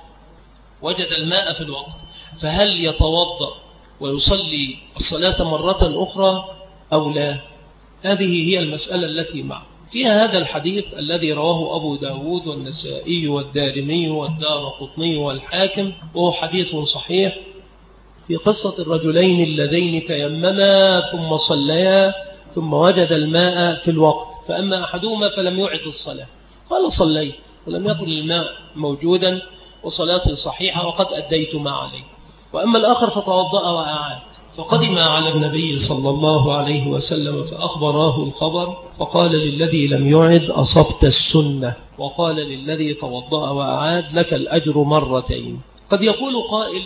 فهل يتوضأ ويصلي الصلاة مرة أخرى أو لا؟ هذه هي المسألة التي معه فيها هذا الحديث الذي رواه أبو داود والنسائي والدارمي والدارقطني والحاكم، وهو حديث صحيح في قصة الرجلين اللذين تيمما ثم صليا ثم وجد الماء في الوقت، فأما أحدهما فلم يعد الصلاة قال صليت ولم يكن الماء موجودا، وصلاتي صحيحة وقد أديت ما علي. وأما الآخر فتوضأ وأعاد، فقدم على النبي صلى الله عليه وسلم فأخبراه الخبر، فقال للذي لم يعد أصبت السنة، وقال للذي توضأ وأعاد لك الأجر مرتين. قد يقول قائل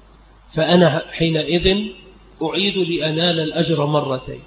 فأنا حينئذ أعيد لأنال الأجر مرتين.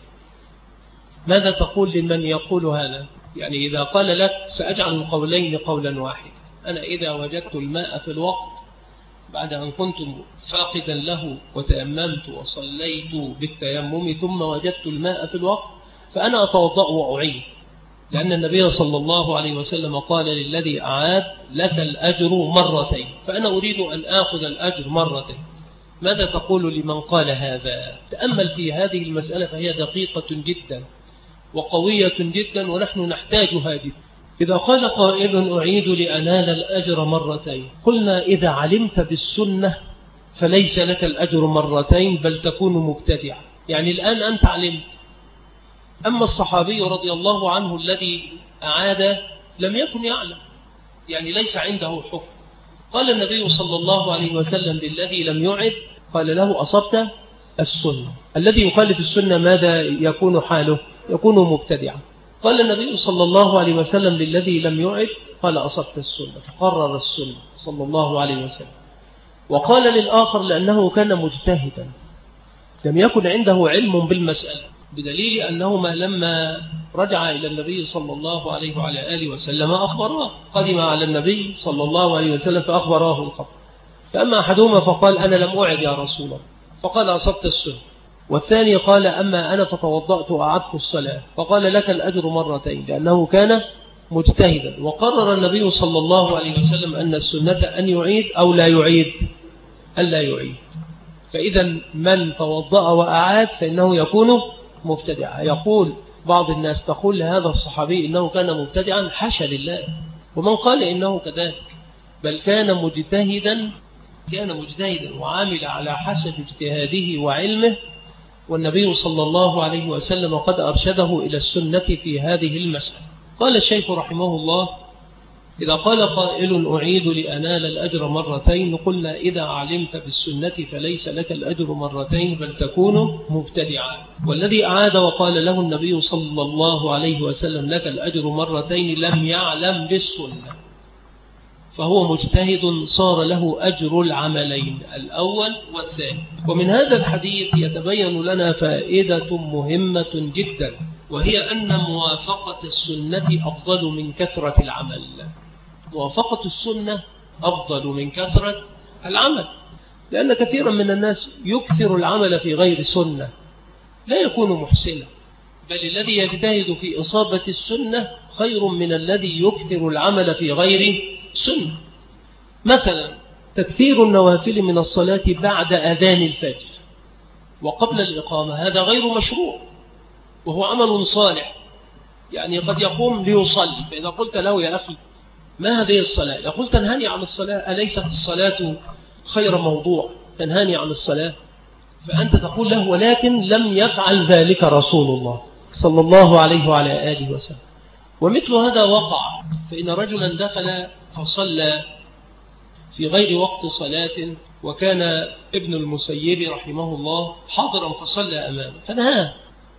ماذا تقول لمن يقول هذا؟ يعني إذا قال لك سأجعل القولين قولا واحد، أنا إذا وجدت الماء في الوقت بعد أن كنت فاقدا له وتيممت وصليت بالتيمم ثم وجدت الماء في الوقت فأنا أتوضأ وأعيد، لأن النبي صلى الله عليه وسلم قال للذي أعاد لك الأجر مرتين، فأنا أريد أن آخذ الأجر مرتين. ماذا تقول لمن قال هذا؟ تأمل في هذه المسألة، فهي دقيقة جدا وقوية جدا ونحن نحتاجها جدا. إذا قال قائل أعيد لأنال الأجر مرتين، قلنا إذا علمت بالسنة فليس لك الأجر مرتين بل تكون مبتدعا. يعني الآن أنت علمت. أما الصحابي رضي الله عنه الذي أعاد لم يكن يعلم، يعني ليس عنده حكم. قال النبي صلى الله عليه وسلم للذي لم يعد، قال له أصبت السنة. الذي يخالف السنة ماذا يكون حاله؟ يكون مبتدعا. قال النبي صلى الله عليه وسلم للذي لم يعد، قال أصبت السنة، فقرر السنة صلى الله عليه وسلم. وقال للآخر لأنه كان مجتهدا لم يكن عنده علم بالمسألة، بدليل أنهما لما رجع إلى النبي صلى الله عليه وعلى آله وسلم أخبراه، قدم على النبي صلى الله عليه وسلم فأخبراه الخبر. فأما أحدهما فقال أنا لم أعد يا رسول الله، فقال أصبت السنة. والثاني قال أما أنا فتوضأت وأعدت الصلاة، فقال لك الأجر مرتين، لأنه كان مجتهدا. وقرر النبي صلى الله عليه وسلم أن السنة أن يعيد أو لا يعيد، ألا يعيد. فإذا من توضأ وأعاد فإنه يكون مبتدعا. يقول بعض الناس تقول لهذا الصحابي إنه كان مبتدعا، حاشا لله. ومن قال إنه كذلك، بل كان مجتهدا وعامل على حسب اجتهاده وعلمه، والنبي صلى الله عليه وسلم قد أرشده إلى السنة في هذه المسألة. قال الشيخ رحمه الله إذا قال قائل أعيد لأنال الأجر مرتين، قلنا إذا علمت بالسنة فليس لك الأجر مرتين بل تكون مبتدعا. والذي أعاد وقال له النبي صلى الله عليه وسلم لك الأجر مرتين لم يعلم بالسنة، فهو مجتهد صار له أجر العملين الأول والثاني. ومن هذا الحديث يتبين لنا فائدة مهمة جدا، وهي أن موافقة السنة أفضل من كثرة العمل. موافقة السنة أفضل من كثرة العمل، لأن كثيرا من الناس يكثر العمل في غير سنة لا يكون محسنا، بل الذي يجتهد في إصابة السنة خير من الذي يكثر العمل في غير سنة. مثلا تكثير النوافل من الصلاة بعد أذان الفجر وقبل الإقامة هذا غير مشروع، وهو عمل صالح. يعني قد يقوم ليصلي، فإذا قلت له يا أخي ما هذه الصلاة؟ يقول تنهاني عن الصلاة، أليست الصلاة خير موضوع تنهاني عن الصلاة؟ فأنت تقول له ولكن لم يفعل ذلك رسول الله صلى الله عليه وعلى آله وسلم. ومثل هذا وقع، فإن رجلا دخل فصلى في غير وقت صلاة، وكان ابن المسيب رحمه الله حاضرا فصلى أمامه فنهاه،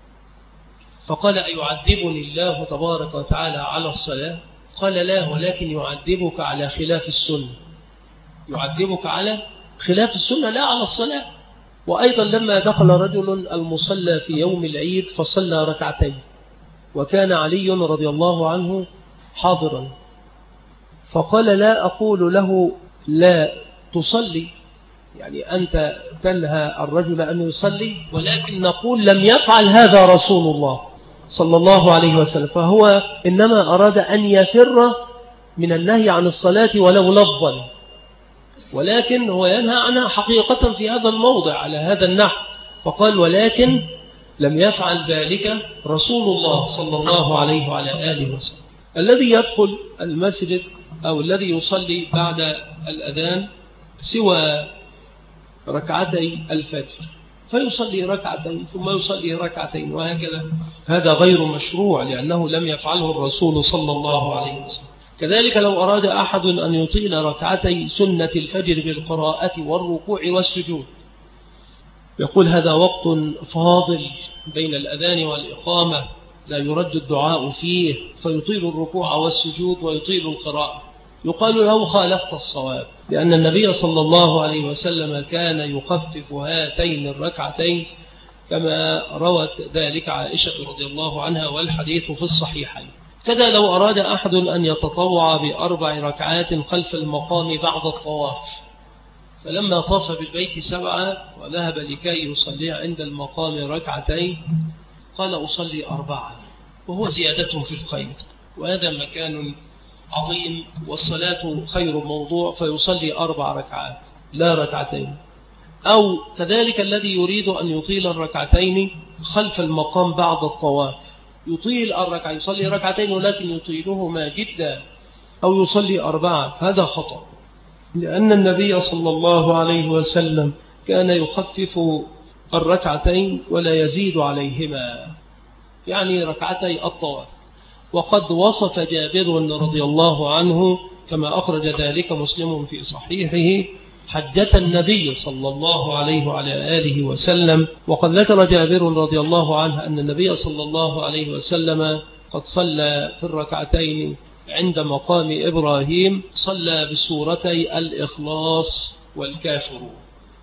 فقال أيعذبني الله تبارك وتعالى على الصلاة؟ قال لا، ولكن يعذبك على خلاف السنة، يعذبك على خلاف السنة لا على الصلاة. وأيضا لما دخل رجل المصلى في يوم العيد فصلى ركعتين، وكان علي رضي الله عنه حاضرا، فقال لا أقول له لا تصلي، يعني أنت تنهى الرجل أن يصلي، ولكن نقول لم يفعل هذا رسول الله صلى الله عليه وسلم، فهو إنما أراد أن يفر من النهي عن الصلاة ولو لفظا، ولكن هو ينهى عنها حقيقة في هذا الموضع على هذا النحو. فقال ولكن لم يفعل ذلك رسول الله صلى الله عليه وعلى آله وسلم. الذي يدخل المسجد أو الذي يصلي بعد الأذان سوى ركعتي الفجر فيصلي ركعتين ثم يصلي ركعتين وهكذا، هذا غير مشروع لأنه لم يفعله الرسول صلى الله عليه وسلم. كذلك لو أراد أحد أن يطيل ركعتي سنة الفجر بالقراءة والركوع والسجود، يقول هذا وقت فاضل بين الأذان والإقامة لا يرد الدعاء فيه، فيطيل الركوع والسجود ويطيل القراءة، يقال له خالفت الصواب، لأن النبي صلى الله عليه وسلم كان يخفف هاتين الركعتين كما روت ذلك عائشة رضي الله عنها والحديث في الصحيحين. كذا لو أراد أحد أن يتطوع ب4 ركعات خلف المقام بعد الطواف، فلما طاف بالبيت 7 وذهب لكي يصلي عند المقام ركعتين قال أصلي 4، وهو زيادة في الخير، وهذا مكان عظيم والصلاة خير موضوع، فيصلي 4 ركعات لا ركعتين. أو كذلك الذي يريد أن يطيل الركعتين خلف المقام بعد الطواف، يطيل الركعة، يصلي ركعتين ولكن يطيلهما جدا، أو يصلي 4، هذا خطأ، لأن النبي صلى الله عليه وسلم كان يخفف الركعتين ولا يزيد عليهما، يعني ركعتي الطواف. وقد وصف جابر رضي الله عنه كما أخرج ذلك مسلم في صحيحه حجة النبي صلى الله عليه وعلى آله وسلم. وقد ذكر جابر رضي الله عنه أن النبي صلى الله عليه وسلم قد صلى في الركعتين عند مقام إبراهيم، صلى بسورتي الإخلاص والكافرون،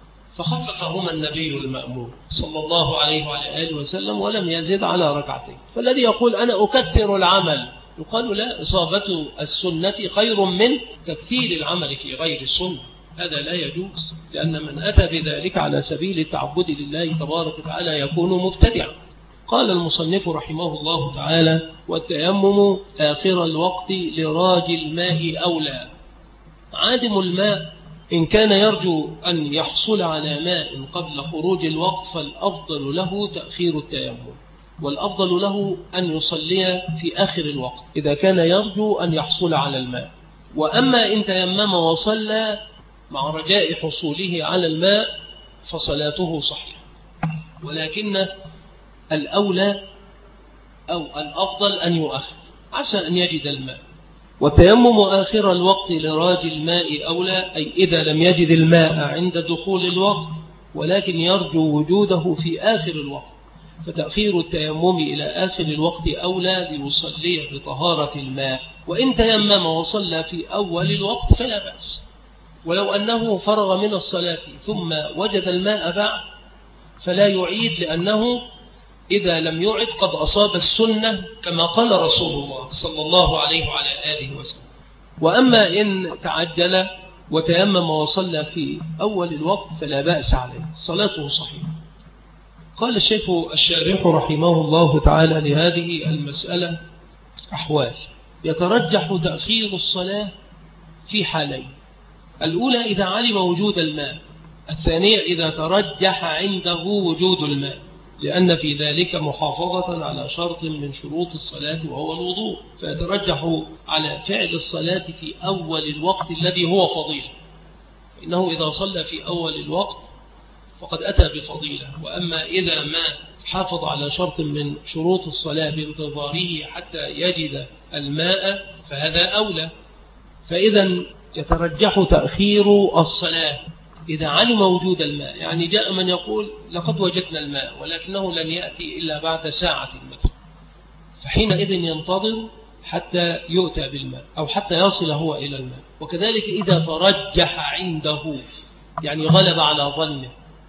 فخففهما النبي المأمون صلى الله عليه وعلى آله وسلم ولم يزد على ركعتين. فالذي يقول أنا أكثر العمل، يقال لا، إصابة السنة خير من تكثير العمل في غير السنة، هذا لا يجوز، لأن من أتى بذلك على سبيل التعبد لله تبارك وتعالى يكون مبتدعا. قال المصنف رحمه الله تعالى: والتيمم آخر الوقت لراجي الماء أولى. عادم الماء إن كان يرجو أن يحصل على ماء قبل خروج الوقت فالأفضل له تأخير التيمم، والأفضل له أن يصلي في آخر الوقت إذا كان يرجو أن يحصل على الماء. وأما إن تيمم وصلى مع رجاء حصوله على الماء فصلاته صحيحة، ولكن الأولى أو الأفضل أن يؤخر عسى أن يجد الماء. والتيمم آخر الوقت لراجي الماء أولى، أي إذا لم يجد الماء عند دخول الوقت ولكن يرجو وجوده في آخر الوقت، فتأخير التيمم إلى آخر الوقت أولى ليصلي بطهارة الماء. وإن تيمم وصلى في أول الوقت فلا بأس، ولو أنه فرغ من الصلاة ثم وجد الماء بعد فلا يعيد، لأنه إذا لم يعد قد أصاب السنة كما قال رسول الله صلى الله عليه وعلى آله وسلم. وأما إن تعجل وتيمم وصلى في أول الوقت فلا بأس عليه، صلاته صحيحة. قال الشيخ الشارح رحمه الله تعالى: لهذه المسألة أحوال يترجح تأخير الصلاة في حالين: الأولى إذا علم وجود الماء، الثانية إذا ترجح عنده وجود الماء، لأن في ذلك محافظة على شرط من شروط الصلاة وهو الوضوء، فيترجح على فعل الصلاة في أول الوقت الذي هو فضيلة، إنه إذا صلى في أول الوقت فقد أتى بفضيلة. وأما إذا ما حافظ على شرط من شروط الصلاة بانتظاره حتى يجد الماء فهذا أولى. فإذا يترجح تأخير الصلاة إذا علم وجود الماء، يعني جاء من يقول لقد وجدنا الماء ولكنه لن يأتي إلا بعد ساعة مثلا، فحينئذ ينتظر حتى يؤتى بالماء أو حتى يصل هو إلى الماء. وكذلك إذا ترجح عنده، يعني غلب على ظنه،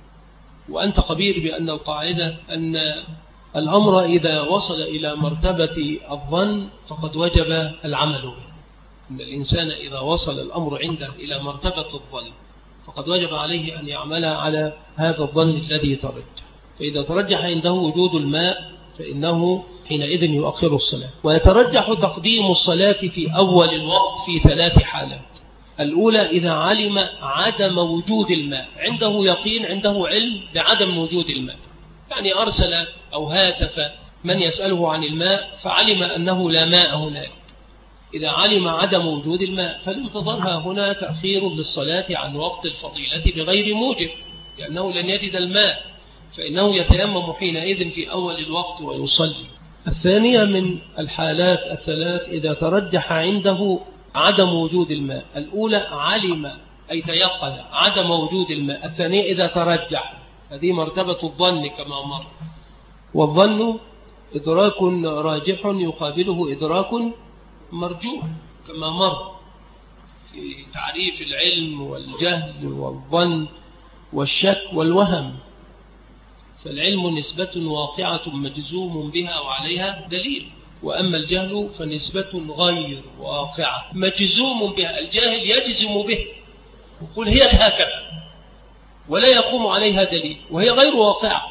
وأنت خبير بأن القاعدة أن الأمر إذا وصل إلى مرتبة الظن فقد وجب العمل به، أن الإنسان إذا وصل الأمر عنده إلى مرتبة الظن فقد وجب عليه أن يعمل على هذا الظن الذي ترجح. فإذا ترجح عنده وجود الماء فإنه حينئذ يؤخر الصلاة. ويترجح تقديم الصلاة في أول الوقت في 3 حالات: الأولى إذا علم عدم وجود الماء، عنده يقين، عنده علم بعدم وجود الماء، يعني أرسل أو هاتف من يسأله عن الماء فعلم أنه لا ماء هناك. إذا علم عدم وجود الماء فالانتظار هنا تأخير للصلاة عن وقت الفضيلة بغير موجب، لأنه لن يجد الماء، فإنه يتيمم حينئذ في أول الوقت ويصلي. الثانية من الحالات الثلاث إذا ترجح عنده عدم وجود الماء. الأولى علم أي تيقن عدم وجود الماء. الثانية إذا ترجح، هذه مرتبة الظن كما مر. والظن إدراك راجح يقابله إدراك مرجوح كما مر في تعريف العلم والجهل والظن والشك والوهم. فالعلم نسبة واقعة مجزوم بها وعليها دليل، وأما الجهل فنسبة غير واقعة مجزوم بها. الجاهل يجزم به يقول هي هكذا ولا يقوم عليها دليل وهي غير واقعة.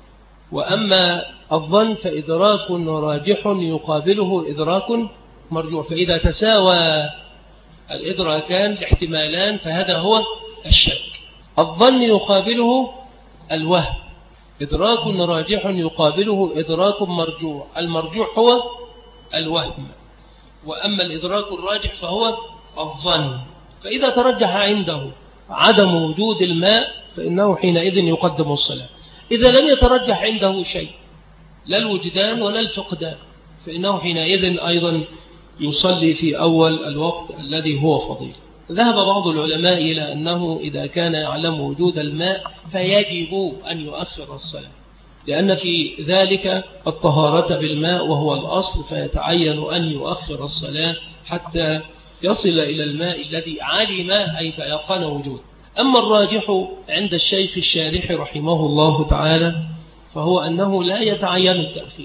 وأما الظن فإدراك راجح يقابله إدراك مرجوح. فإذا تساوى الإدراكان الاحتمالان فهذا هو الشك. الظن يقابله الوهم، إدراك راجح يقابله إدراك مرجوح. المرجوح هو الوهم، وأما الإدراك الراجح فهو الظن. فإذا ترجح عنده عدم وجود الماء فإنه حينئذ يقدم الصلاة. إذا لم يترجح عنده شيء لا الوجدان ولا الفقدان فإنه حينئذ أيضا يصلي في أول الوقت الذي هو فضيل. ذهب بعض العلماء إلى أنه إذا كان يعلم وجود الماء فيجب أن يؤخر الصلاة، لأن في ذلك الطهارة بالماء وهو الأصل، فيتعين أن يؤخر الصلاة حتى يصل إلى الماء الذي علم أي تيقن وجوده. أما الراجح عند الشيخ الشارح رحمه الله تعالى فهو أنه لا يتعين التأخير،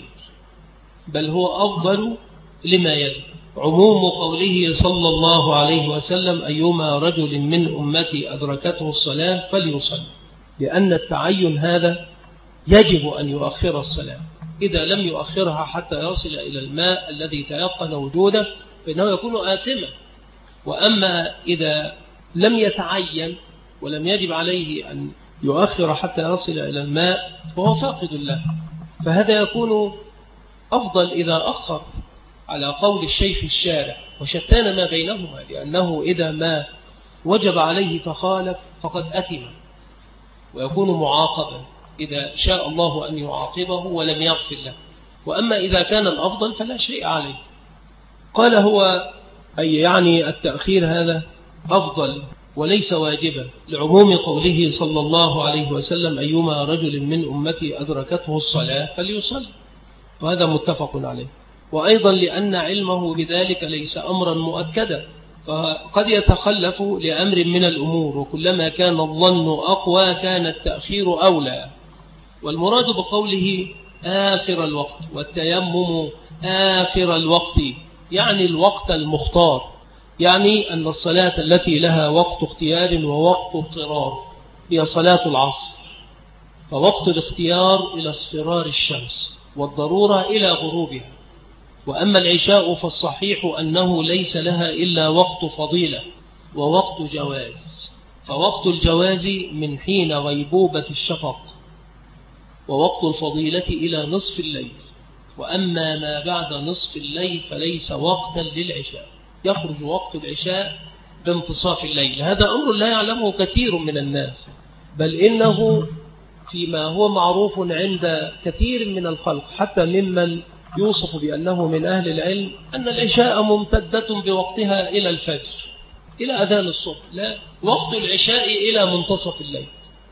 بل هو أفضل لما يلي. عموم قوله صلى الله عليه وسلم أيما رجل من أمتي أدركته الصلاة فليصلي، لأن التعين هذا يجب أن يؤخر الصلاة. إذا لم يؤخرها حتى يصل إلى الماء الذي تيقن وجوده فإنه يكون آثما. وأما إذا لم يتعين ولم يجب عليه أن يؤخر حتى يصل إلى الماء فهو فاقد له، فهذا يكون أفضل إذا أخر على قول الشيخ الشارع. وشتان ما بينهما، لأنه إذا ما وجب عليه فخالف فقد أثم ويكون معاقبا إذا شاء الله أن يعاقبه ولم يغفر له. وأما إذا كان الأفضل فلا شيء عليه. قال هو أي يعني التأخير هذا أفضل وليس واجبا، لعموم قوله صلى الله عليه وسلم أيما رجل من أمتي أدركته الصلاة فليصلي، وهذا متفق عليه. وأيضا لأن علمه بذلك ليس أمرا مؤكدا، فقد يتخلف لأمر من الأمور، وكلما كان الظن أقوى كان التأخير أولى. والمراد بقوله آخر الوقت والتيمم آخر الوقت يعني الوقت المختار، يعني أن الصلاة التي لها وقت اختيار ووقت اضطرار هي صلاة العصر، فوقت الاختيار إلى اصفرار الشمس والضرورة إلى غروبها. وأما العشاء فالصحيح أنه ليس لها إلا وقت فضيلة ووقت جواز، فوقت الجواز من حين غيبوبة الشفق، ووقت الفضيلة إلى نصف الليل. وأما ما بعد نصف الليل فليس وقتا للعشاء، يخرج وقت العشاء بانتصاف الليل. هذا أمر لا يعلمه كثير من الناس، بل إنه فيما هو معروف عند كثير من الخلق حتى ممن يوصف بأنه من أهل العلم أن العشاء ممتدة بوقتها إلى الفجر إلى أذان الصبح، لا، وقت العشاء إلى منتصف الليل.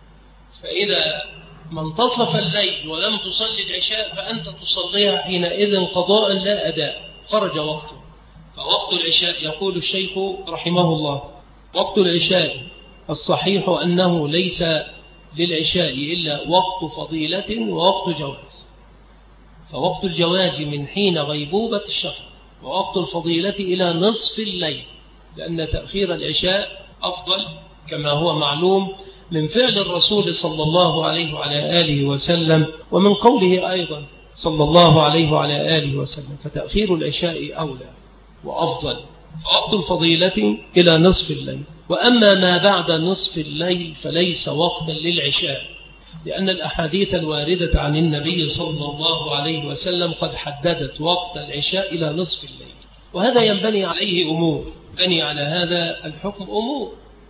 فإذا منتصف الليل ولم تصلي العشاء فأنت تصليها حينئذ قضاء لا أداء، خرج وقته. فوقت العشاء يقول الشيخ رحمه الله وقت العشاء الصحيح أنه ليس للعشاء إلا وقت فضيلة ووقت جواز، فوقت الجواز من حين غيبوبة الشفق، ووقت الفضيلة إلى نصف الليل، لأن تأخير العشاء أفضل كما هو معلوم من فعل الرسول صلى الله عليه وعلى آله وسلم، ومن قوله أيضا صلى الله عليه وعلى آله وسلم، فتأخير العشاء أولى وأفضل، فوقت الفضيلة إلى نصف الليل. وأما ما بعد نصف الليل فليس وقتا للعشاء، لأن الأحاديث الواردة عن النبي صلى الله عليه وسلم قد حددت وقت العشاء إلى نصف الليل، وهذا ينبني عليه أمور، بني على هذا الحكم أمور.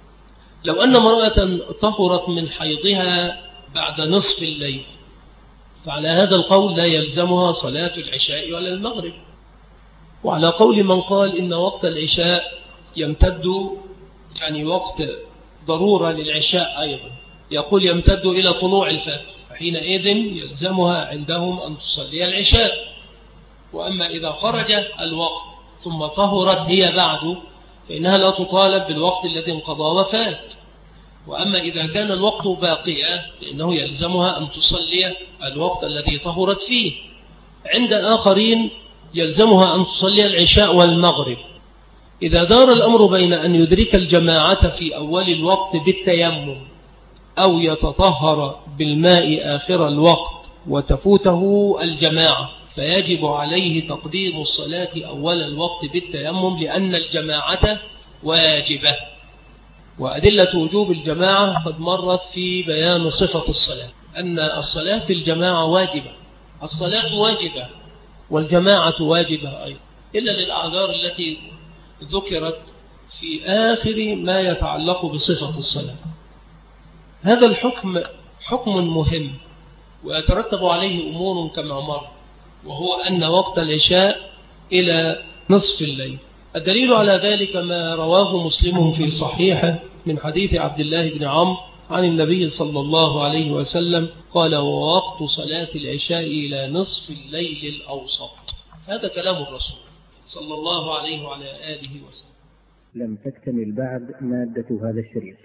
لو أن امرأة طهرت من حيضها بعد نصف الليل فعلى هذا القول لا يلزمها صلاة العشاء ولا المغرب. وعلى قول من قال إن وقت العشاء يمتد يعني وقت ضرورة للعشاء أيضا، يقول يمتد إلى طلوع الفجر، فحينئذ يلزمها عندهم أن تصلي العشاء. وأما إذا خرج الوقت ثم طهرت هي بعد، فإنها لا تطالب بالوقت الذي انقضى وفات. وأما إذا كان الوقت باقيا فإنه يلزمها أن تصلي الوقت الذي طهرت فيه. عند آخرين يلزمها أن تصلي العشاء والمغرب. إذا دار الأمر بين أن يدرك الجماعة في أول الوقت بالتيمم أو يتطهر بالماء آخر الوقت وتفوته الجماعة، فيجب عليه تقديم الصلاة أول الوقت بالتيمم لأن الجماعة واجبة. وأدلة وجوب الجماعة قد مرت في بيان صفة الصلاة، أن الصلاة في الجماعة واجبة، الصلاة واجبة والجماعة واجبة أيضا، إلا للأعذار التي ذكرت في آخر ما يتعلق بصفة الصلاة. هذا الحكم حكم مهم ويترتب عليه أمور كما مر، وهو أن وقت العشاء إلى نصف الليل. الدليل على ذلك ما رواه مسلم في صحيحه من حديث عبد الله بن عمرو عن النبي صلى الله عليه وسلم قال: ووقت صلاة العشاء إلى نصف الليل الأوسط. هذا كلام الرسول صلى الله عليه وعلى آله وسلم.
لم تكتمل بعد مادة هذا الشريط،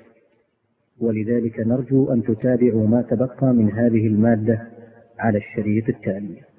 ولذلك نرجو أن تتابعوا ما تبقى من هذه المادة على الشريط التالي.